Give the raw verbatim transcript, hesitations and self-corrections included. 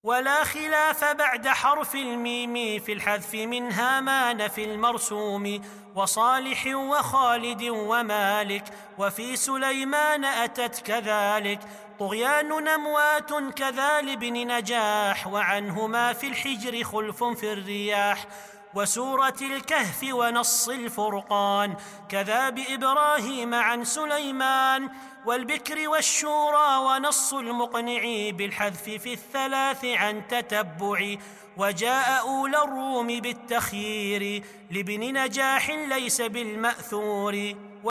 ولا خلاف بعد حرف الميم في الحذف من هامان في المرسوم، وصالح وخالد ومالك، وفي سليمان أتت كذلك. طغيان نموات كذا لابن نجاح، وعنهما في الحجر خلف في الرياح. وسورة الكهف ونص الفرقان كذا بإبراهيم عن سليمان، والبكر والشورى ونص المقنع بالحذف في الثلاث عن تتبع. وجاء أولى الروم بالتخيير لابن نجاح ليس بالمأثور.